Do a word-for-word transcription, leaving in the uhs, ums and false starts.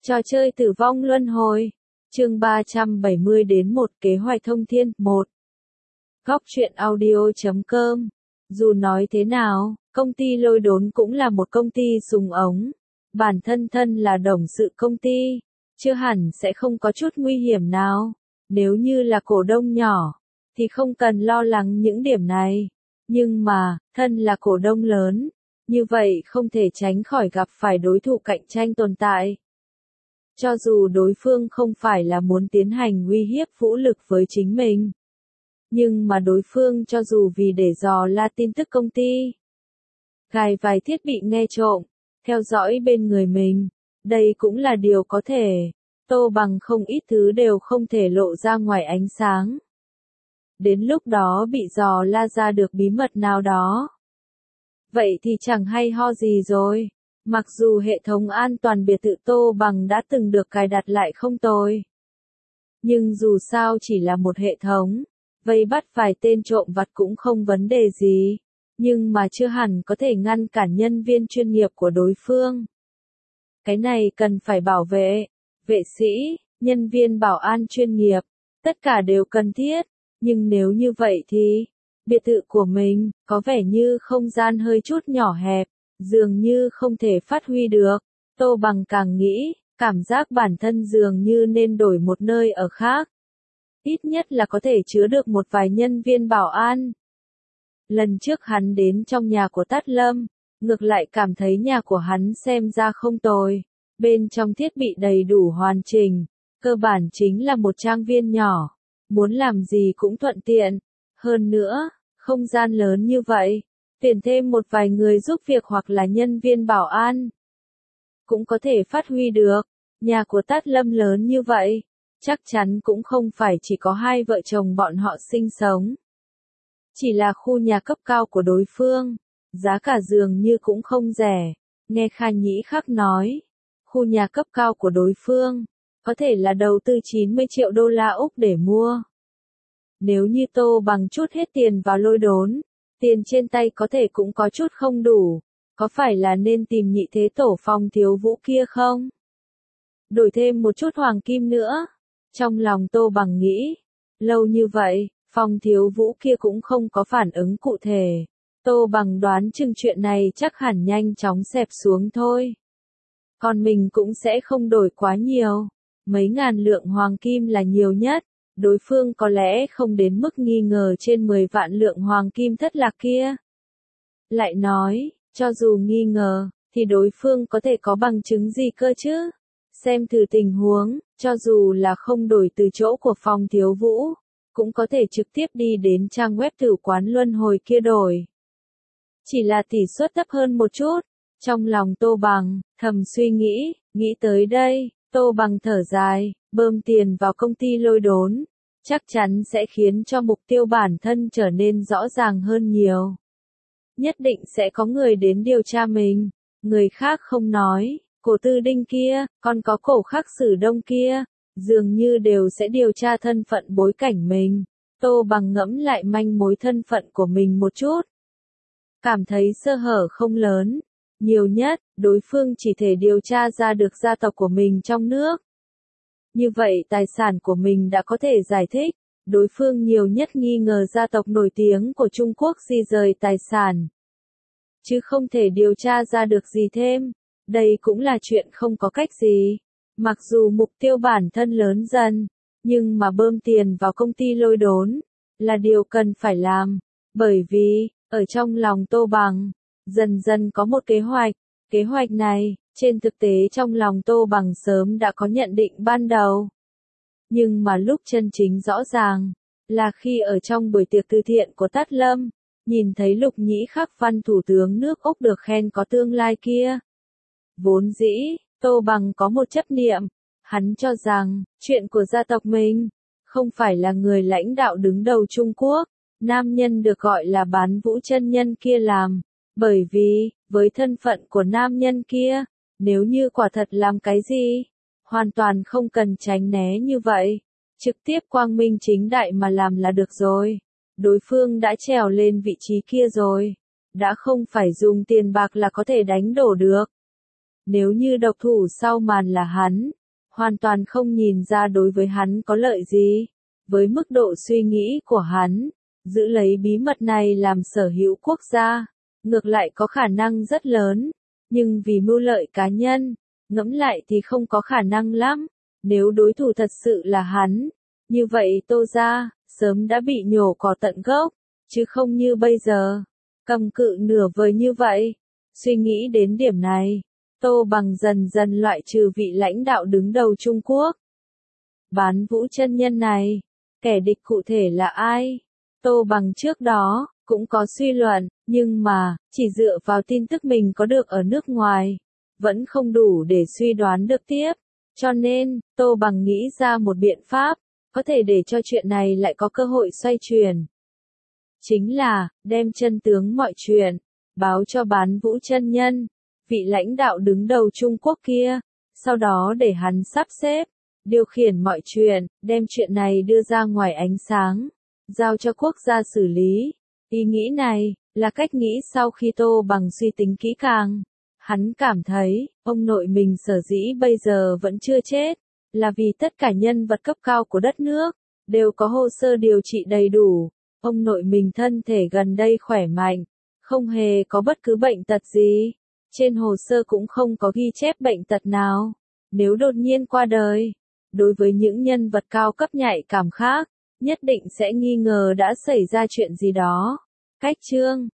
Trò chơi tử vong luân hồi. Chương ba trăm bảy mươi đến một kế hoạch thông thiên. một. Góc truyện audio chấm com. Dù nói thế nào, công ty Lôi Đốn cũng là một công ty súng ống. Bản thân thân là đồng sự công ty, chưa hẳn sẽ không có chút nguy hiểm nào. Nếu như là cổ đông nhỏ, thì không cần lo lắng những điểm này. Nhưng mà, thân là cổ đông lớn, như vậy không thể tránh khỏi gặp phải đối thủ cạnh tranh tồn tại. Cho dù đối phương không phải là muốn tiến hành uy hiếp vũ lực với chính mình, nhưng mà đối phương cho dù vì để dò la tin tức công ty, gài vài thiết bị nghe trộm, theo dõi bên người mình, đây cũng là điều có thể. Tô Bằng không ít thứ đều không thể lộ ra ngoài ánh sáng. Đến lúc đó bị dò la ra được bí mật nào đó, vậy thì chẳng hay ho gì rồi. Mặc dù hệ thống an toàn biệt thự Tô Bằng đã từng được cài đặt lại không tồi, nhưng dù sao chỉ là một hệ thống, vây bắt vài tên trộm vặt cũng không vấn đề gì, nhưng mà chưa hẳn có thể ngăn cản nhân viên chuyên nghiệp của đối phương. Cái này cần phải bảo vệ, vệ sĩ, nhân viên bảo an chuyên nghiệp, tất cả đều cần thiết, nhưng nếu như vậy thì, biệt thự của mình, có vẻ như không gian hơi chút nhỏ hẹp, dường như không thể phát huy được. Tô Bằng càng nghĩ, cảm giác bản thân dường như nên đổi một nơi ở khác. Ít nhất là có thể chứa được một vài nhân viên bảo an. Lần trước hắn đến trong nhà của Tát Lâm, ngược lại cảm thấy nhà của hắn xem ra không tồi. Bên trong thiết bị đầy đủ hoàn chỉnh, cơ bản chính là một trang viên nhỏ. Muốn làm gì cũng thuận tiện. Hơn nữa, không gian lớn như vậy, tuyển thêm một vài người giúp việc hoặc là nhân viên bảo an, cũng có thể phát huy được. Nhà của Tát Lâm lớn như vậy, chắc chắn cũng không phải chỉ có hai vợ chồng bọn họ sinh sống. Chỉ là khu nhà cấp cao của đối phương, giá cả dường như cũng không rẻ. Nghe Kha Nhĩ Khắc nói, khu nhà cấp cao của đối phương, có thể là đầu tư chín mươi triệu đô la Úc để mua. Nếu như Tô Bằng chút hết tiền vào Lôi Đốn, tiền trên tay có thể cũng có chút không đủ, có phải là nên tìm nhị thế tổ Phong Thiếu Vũ kia không? Đổi thêm một chút hoàng kim nữa. Trong lòng Tô Bằng nghĩ, lâu như vậy, Phong Thiếu Vũ kia cũng không có phản ứng cụ thể. Tô Bằng đoán chừng chuyện này chắc hẳn nhanh chóng xẹp xuống thôi. Còn mình cũng sẽ không đổi quá nhiều. Mấy ngàn lượng hoàng kim là nhiều nhất. Đối phương có lẽ không đến mức nghi ngờ trên mười vạn lượng hoàng kim thất lạc kia. Lại nói, cho dù nghi ngờ, thì đối phương có thể có bằng chứng gì cơ chứ? Xem thử tình huống, cho dù là không đổi từ chỗ của Phong Thiếu Vũ, cũng có thể trực tiếp đi đến trang web thử quán luân hồi kia đổi. Chỉ là tỷ suất thấp hơn một chút. Trong lòng Tô Bằng, thầm suy nghĩ, nghĩ tới đây, Tô Bằng thở dài, bơm tiền vào công ty Lôi Đốn, chắc chắn sẽ khiến cho mục tiêu bản thân trở nên rõ ràng hơn nhiều. Nhất định sẽ có người đến điều tra mình, người khác không nói, cổ Tư Đinh kia, còn có cổ Khắc Sử Đông kia, dường như đều sẽ điều tra thân phận bối cảnh mình. Tô Bằng ngẫm lại manh mối thân phận của mình một chút. Cảm thấy sơ hở không lớn. Nhiều nhất, đối phương chỉ thể điều tra ra được gia tộc của mình trong nước. Như vậy tài sản của mình đã có thể giải thích. Đối phương nhiều nhất nghi ngờ gia tộc nổi tiếng của Trung Quốc di rời tài sản, chứ không thể điều tra ra được gì thêm. Đây cũng là chuyện không có cách gì. Mặc dù mục tiêu bản thân lớn dần, nhưng mà bơm tiền vào công ty Lôi Đốn là điều cần phải làm. Bởi vì, ở trong lòng Tô Bằng, dần dần có một kế hoạch. Kế hoạch này, trên thực tế trong lòng Tô Bằng sớm đã có nhận định ban đầu. Nhưng mà lúc chân chính rõ ràng, là khi ở trong buổi tiệc từ thiện của Tát Lâm, nhìn thấy Lục Nhĩ Khắc Văn Thủ tướng nước Úc được khen có tương lai kia. Vốn dĩ, Tô Bằng có một chấp niệm, hắn cho rằng, chuyện của gia tộc mình, không phải là người lãnh đạo đứng đầu Trung Quốc, nam nhân được gọi là Bán Vũ chân nhân kia làm. Bởi vì, với thân phận của nam nhân kia, nếu như quả thật làm cái gì, hoàn toàn không cần tránh né như vậy, trực tiếp quang minh chính đại mà làm là được rồi. Đối phương đã trèo lên vị trí kia rồi, đã không phải dùng tiền bạc là có thể đánh đổ được. Nếu như độc thủ sau màn là hắn, hoàn toàn không nhìn ra đối với hắn có lợi gì. Với mức độ suy nghĩ của hắn, giữ lấy bí mật này làm sở hữu quốc gia, ngược lại có khả năng rất lớn, nhưng vì mưu lợi cá nhân, ngẫm lại thì không có khả năng lắm. Nếu đối thủ thật sự là hắn, như vậy Tô gia sớm đã bị nhổ cỏ tận gốc, chứ không như bây giờ, cầm cự nửa vời như vậy. Suy nghĩ đến điểm này, Tô Bằng dần dần loại trừ vị lãnh đạo đứng đầu Trung Quốc. Bán Vũ chân nhân này, kẻ địch cụ thể là ai? Tô Bằng trước đó cũng có suy luận, nhưng mà chỉ dựa vào tin tức mình có được ở nước ngoài, vẫn không đủ để suy đoán được tiếp. Cho nên, Tô Bằng nghĩ ra một biện pháp, có thể để cho chuyện này lại có cơ hội xoay chuyển. Chính là, đem chân tướng mọi chuyện, báo cho Bán Vũ chân nhân, vị lãnh đạo đứng đầu Trung Quốc kia, sau đó để hắn sắp xếp, điều khiển mọi chuyện, đem chuyện này đưa ra ngoài ánh sáng, giao cho quốc gia xử lý. Ý nghĩ này, là cách nghĩ sau khi Tô Bằng suy tính kỹ càng. Hắn cảm thấy, ông nội mình sở dĩ bây giờ vẫn chưa chết, là vì tất cả nhân vật cấp cao của đất nước, đều có hồ sơ điều trị đầy đủ. Ông nội mình thân thể gần đây khỏe mạnh, không hề có bất cứ bệnh tật gì. Trên hồ sơ cũng không có ghi chép bệnh tật nào. Nếu đột nhiên qua đời, đối với những nhân vật cao cấp nhạy cảm khác, nhất định sẽ nghi ngờ đã xảy ra chuyện gì đó. Cách chương